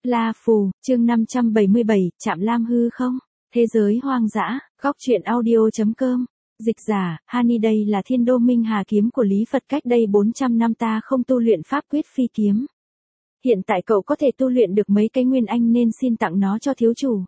La Phù, chương 577, Trạm Lam hư không? Thế giới hoang dã, góc truyện audio.com. Dịch giả, Hani đây là Thiên Đô Minh Hà kiếm của Lý Phật, cách đây 400 năm ta không tu luyện pháp quyết phi kiếm. Hiện tại cậu có thể tu luyện được mấy cái nguyên anh nên xin tặng nó cho thiếu chủ.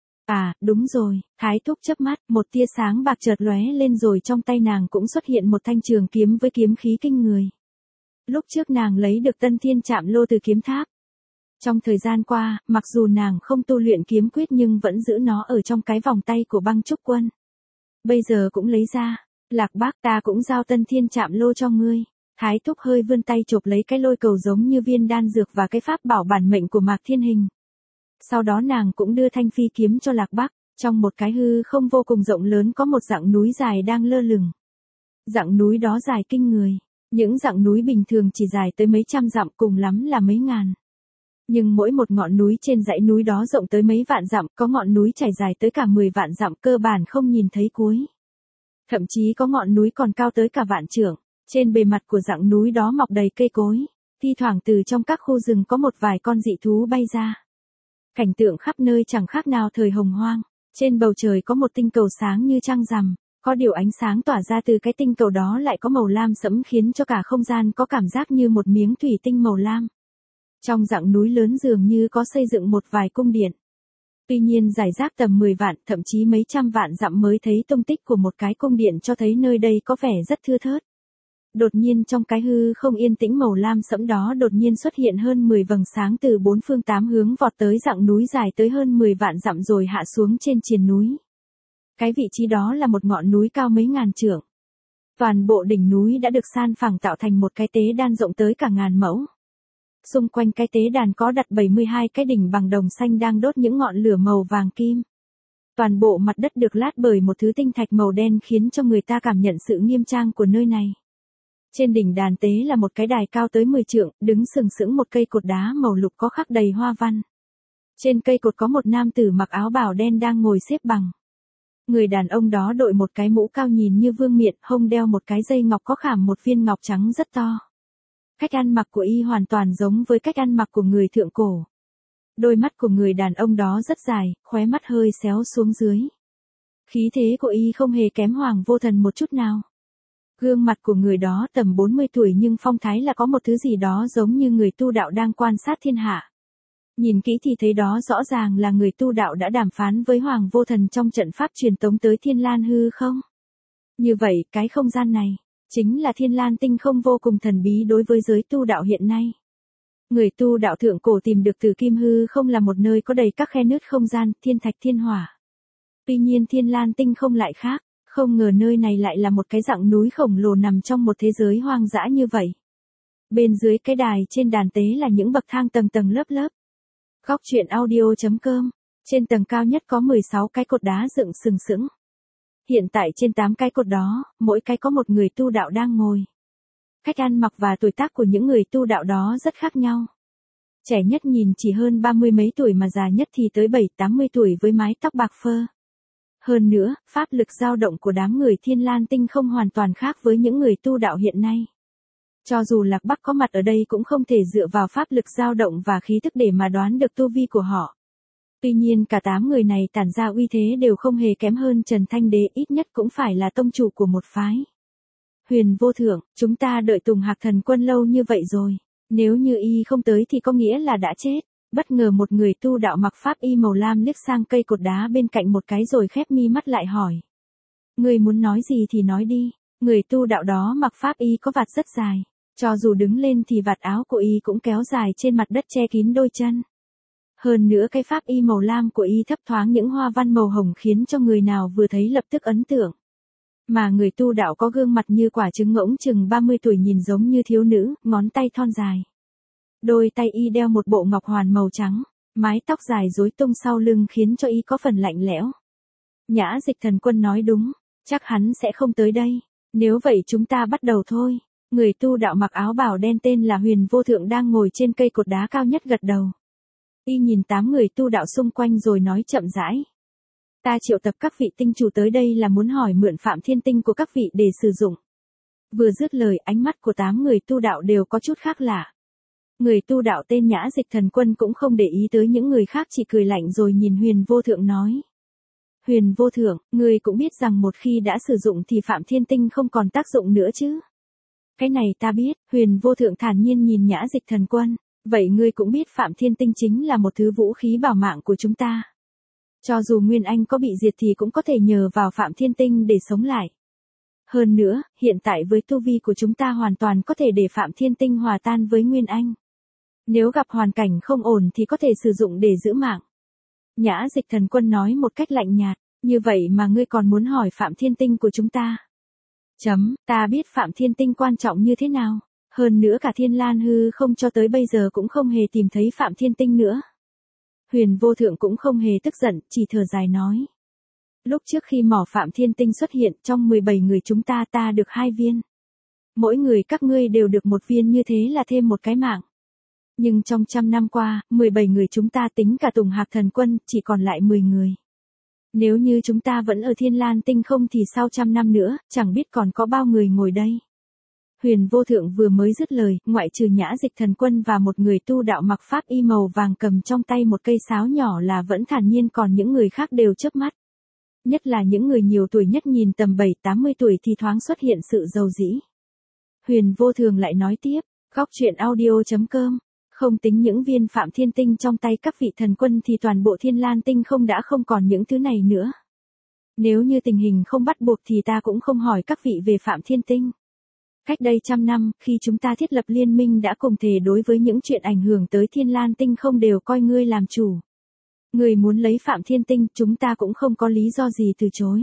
À, đúng rồi, Thái Thúc chớp mắt, một tia sáng bạc chợt lóe lên rồi trong tay nàng cũng xuất hiện một thanh trường kiếm với kiếm khí kinh người. Lúc trước nàng lấy được Tân Thiên Trạm Lô từ kiếm tháp. Trong thời gian qua, mặc dù nàng không tu luyện kiếm quyết nhưng vẫn giữ nó ở trong cái vòng tay của Băng Trúc Quân. Bây giờ cũng lấy ra. Lạc Bác, ta cũng giao Tân Thiên Trạm Lô cho ngươi. Thái Thúc hơi vươn tay chộp lấy cái lôi cầu giống như viên đan dược và cái pháp bảo bản mệnh của Mạc Thiên Hình. Sau đó nàng cũng đưa thanh phi kiếm cho Lạc Bác. Trong một cái hư không vô cùng rộng lớn có một dặng núi dài đang lơ lửng. Dặng núi đó dài kinh người. Những dặng núi bình thường chỉ dài tới mấy trăm dặm, cùng lắm là mấy ngàn. Nhưng mỗi một ngọn núi trên dãy núi đó rộng tới mấy vạn dặm, có ngọn núi trải dài tới cả 10 vạn dặm, cơ bản không nhìn thấy cuối. Thậm chí có ngọn núi còn cao tới cả vạn trượng. Trên bề mặt của dặng núi đó mọc đầy cây cối. Thi thoảng từ trong các khu rừng có một vài con dị thú bay ra. Cảnh tượng khắp nơi chẳng khác nào thời hồng hoang. Trên bầu trời có một tinh cầu sáng như trăng rằm. Có điều ánh sáng tỏa ra từ cái tinh cầu đó lại có màu lam sẫm khiến cho cả không gian có cảm giác như một miếng thủy tinh màu lam. Trong dặng núi lớn dường như có xây dựng một vài cung điện. Tuy nhiên rải rác tầm 10 vạn, thậm chí mấy trăm vạn dặm mới thấy tung tích của một cái cung điện, cho thấy nơi đây có vẻ rất thưa thớt. Đột nhiên trong cái hư không yên tĩnh màu lam sẫm đó đột nhiên xuất hiện hơn 10 vầng sáng từ bốn phương tám hướng vọt tới dặng núi dài tới hơn 10 vạn dặm rồi hạ xuống trên triền núi. Cái vị trí đó là một ngọn núi cao mấy ngàn trượng. Toàn bộ đỉnh núi đã được san phẳng tạo thành một cái tế đàn rộng tới cả ngàn mẫu. Xung quanh cái tế đàn có đặt 72 cái đỉnh bằng đồng xanh đang đốt những ngọn lửa màu vàng kim. Toàn bộ mặt đất được lát bởi một thứ tinh thạch màu đen khiến cho người ta cảm nhận sự nghiêm trang của nơi này. Trên đỉnh đàn tế là một cái đài cao tới 10 trượng, đứng sừng sững một cây cột đá màu lục có khắc đầy hoa văn. Trên cây cột có một nam tử mặc áo bào đen đang ngồi xếp bằng. Người đàn ông đó đội một cái mũ cao nhìn như vương miện, hông đeo một cái dây ngọc có khảm một viên ngọc trắng rất to. Cách ăn mặc của y hoàn toàn giống với cách ăn mặc của người thượng cổ. Đôi mắt của người đàn ông đó rất dài, khóe mắt hơi xéo xuống dưới. Khí thế của y không hề kém Hoàng Vô Thần một chút nào. Gương mặt của người đó tầm 40 tuổi nhưng phong thái là có một thứ gì đó giống như người tu đạo đang quan sát thiên hạ. Nhìn kỹ thì thấy đó rõ ràng là người tu đạo đã đàm phán với Hoàng Vô Thần trong trận pháp truyền tống tới Thiên Lan hư không. Như vậy, cái không gian này chính là Thiên Lan tinh không vô cùng thần bí đối với giới tu đạo hiện nay. Người tu đạo thượng cổ tìm được từ kim hư không là một nơi có đầy các khe nứt không gian, thiên thạch thiên hỏa. Tuy nhiên Thiên Lan tinh không lại khác, không ngờ nơi này lại là một cái dặng núi khổng lồ nằm trong một thế giới hoang dã như vậy. Bên dưới cái đài trên đàn tế là những bậc thang tầng tầng lớp lớp. Góc truyện audio.com. Trên tầng cao nhất có 16 cái cột đá dựng sừng sững. Hiện tại trên 8 cái cột đó, mỗi cái có một người tu đạo đang ngồi. Cách ăn mặc và tuổi tác của những người tu đạo đó rất khác nhau. Trẻ nhất nhìn chỉ hơn 30 mấy tuổi mà già nhất thì tới 7-80 tuổi với mái tóc bạc phơ. Hơn nữa, pháp lực dao động của đám người Thiên Lan tinh không hoàn toàn khác với những người tu đạo hiện nay. Cho dù Lạc Bắc có mặt ở đây cũng không thể dựa vào pháp lực dao động và khí thức để mà đoán được tu vi của họ. Tuy nhiên cả 8 người này tản ra uy thế đều không hề kém hơn Trần Thanh Đế, ít nhất cũng phải là tông chủ của một phái. Huyền Vô Thượng, chúng ta đợi Tùng Hạc Thần Quân lâu như vậy rồi. Nếu như y không tới thì có nghĩa là đã chết. Bất ngờ một người tu đạo mặc pháp y màu lam liếc sang cây cột đá bên cạnh một cái rồi khép mi mắt lại hỏi. Người muốn nói gì thì nói đi. Người tu đạo đó mặc pháp y có vạt rất dài. Cho dù đứng lên thì vạt áo của y cũng kéo dài trên mặt đất che kín đôi chân. Hơn nữa cái pháp y màu lam của y thấp thoáng những hoa văn màu hồng khiến cho người nào vừa thấy lập tức ấn tượng. Mà người tu đạo có gương mặt như quả trứng ngỗng chừng 30 tuổi nhìn giống như thiếu nữ, ngón tay thon dài. Đôi tay y đeo một bộ ngọc hoàn màu trắng, mái tóc dài rối tung sau lưng khiến cho y có phần lạnh lẽo. Nhã Dịch Thần Quân nói đúng, chắc hắn sẽ không tới đây. Nếu vậy chúng ta bắt đầu thôi. Người tu đạo mặc áo bào đen tên là Huyền Vô Thượng đang ngồi trên cây cột đá cao nhất gật đầu. Y nhìn 8 người tu đạo xung quanh rồi nói chậm rãi. Ta triệu tập các vị tinh chủ tới đây là muốn hỏi mượn Phạm Thiên Tinh của các vị để sử dụng. Vừa dứt lời ánh mắt của 8 người tu đạo đều có chút khác lạ. Người tu đạo tên Nhã Dịch Thần Quân cũng không để ý tới những người khác, chỉ cười lạnh rồi nhìn Huyền Vô Thượng nói. Huyền Vô Thượng, ngươi cũng biết rằng một khi đã sử dụng thì Phạm Thiên Tinh không còn tác dụng nữa chứ. Cái này ta biết, Huyền Vô Thượng thản nhiên nhìn Nhã Dịch Thần Quân. Vậy ngươi cũng biết Phạm Thiên Tinh chính là một thứ vũ khí bảo mạng của chúng ta. Cho dù Nguyên Anh có bị diệt thì cũng có thể nhờ vào Phạm Thiên Tinh để sống lại. Hơn nữa, hiện tại với tu vi của chúng ta hoàn toàn có thể để Phạm Thiên Tinh hòa tan với Nguyên Anh. Nếu gặp hoàn cảnh không ổn thì có thể sử dụng để giữ mạng. Nhã Dịch Thần Quân nói một cách lạnh nhạt, như vậy mà ngươi còn muốn hỏi Phạm Thiên Tinh của chúng ta. Ta biết Phạm Thiên Tinh quan trọng như thế nào. Hơn nữa cả Thiên Lan Hư không cho tới bây giờ cũng không hề tìm thấy Phạm Thiên Tinh nữa. Huyền Vô Thượng cũng không hề tức giận, chỉ thở dài nói. Lúc trước khi mỏ Phạm Thiên Tinh xuất hiện, trong 17 người chúng ta được 2 viên. Mỗi người các ngươi đều được 1 viên, như thế là thêm một cái mạng. Nhưng trong 100 năm qua, 17 người chúng ta tính cả Tùng Hạc Thần Quân, chỉ còn lại 10 người. Nếu như chúng ta vẫn ở Thiên Lan Tinh không thì sau 100 năm nữa, chẳng biết còn có bao người ngồi đây. Huyền Vô Thượng vừa mới dứt lời, ngoại trừ Nhã Dịch Thần Quân và một người tu đạo mặc pháp y màu vàng cầm trong tay một cây sáo nhỏ là vẫn thản nhiên, còn những người khác đều chớp mắt. Nhất là những người nhiều tuổi nhất nhìn tầm 7-80 tuổi thì thoáng xuất hiện sự giàu dĩ. Huyền Vô Thường lại nói tiếp, góc truyện audio.com, không tính những viên Phạm Thiên Tinh trong tay các vị thần quân thì toàn bộ Thiên Lan Tinh không đã không còn những thứ này nữa. Nếu như tình hình không bắt buộc thì ta cũng không hỏi các vị về Phạm Thiên Tinh. Cách đây 100 năm, khi chúng ta thiết lập liên minh đã cùng thề đối với những chuyện ảnh hưởng tới Thiên Lan Tinh không đều coi ngươi làm chủ. Ngươi muốn lấy Phạm Thiên Tinh, chúng ta cũng không có lý do gì từ chối.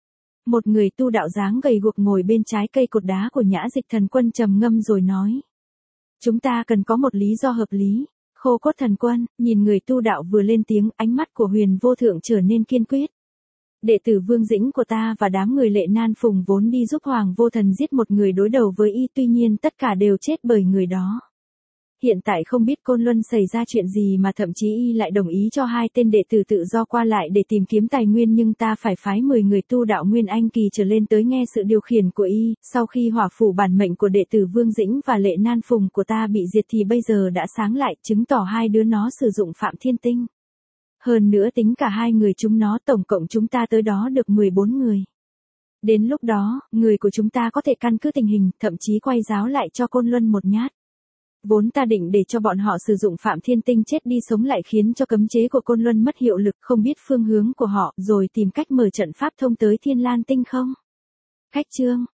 Một người tu đạo dáng gầy guộc ngồi bên trái cây cột đá của Nhã Dịch Thần Quân trầm ngâm rồi nói. Chúng ta cần có một lý do hợp lý. Khô Cốt Thần Quân, nhìn người tu đạo vừa lên tiếng, ánh mắt của Huyền Vô Thượng trở nên kiên quyết. Đệ tử Vương Dĩnh của ta và đám người Lệ Nan Phùng vốn đi giúp Hoàng Vô Thần giết một người đối đầu với y, tuy nhiên tất cả đều chết bởi người đó. Hiện tại không biết Côn Luân xảy ra chuyện gì mà thậm chí y lại đồng ý cho 2 tên đệ tử tự do qua lại để tìm kiếm tài nguyên, nhưng ta phải phái 10 người tu đạo Nguyên Anh kỳ trở lên tới nghe sự điều khiển của y. Sau khi hỏa phủ bản mệnh của đệ tử Vương Dĩnh và Lệ Nan Phùng của ta bị diệt thì bây giờ đã sáng lại, chứng tỏ 2 đứa nó sử dụng Phạm Thiên Tinh. Hơn nữa tính cả 2 người chúng nó, tổng cộng chúng ta tới đó được 14 người. Đến lúc đó, người của chúng ta có thể căn cứ tình hình, thậm chí quay giáo lại cho Côn Luân một nhát. Vốn ta định để cho bọn họ sử dụng Phạm Thiên Tinh chết đi sống lại khiến cho cấm chế của Côn Luân mất hiệu lực, không biết phương hướng của họ, rồi tìm cách mở trận pháp thông tới Thiên Lan Tinh không? Cách chương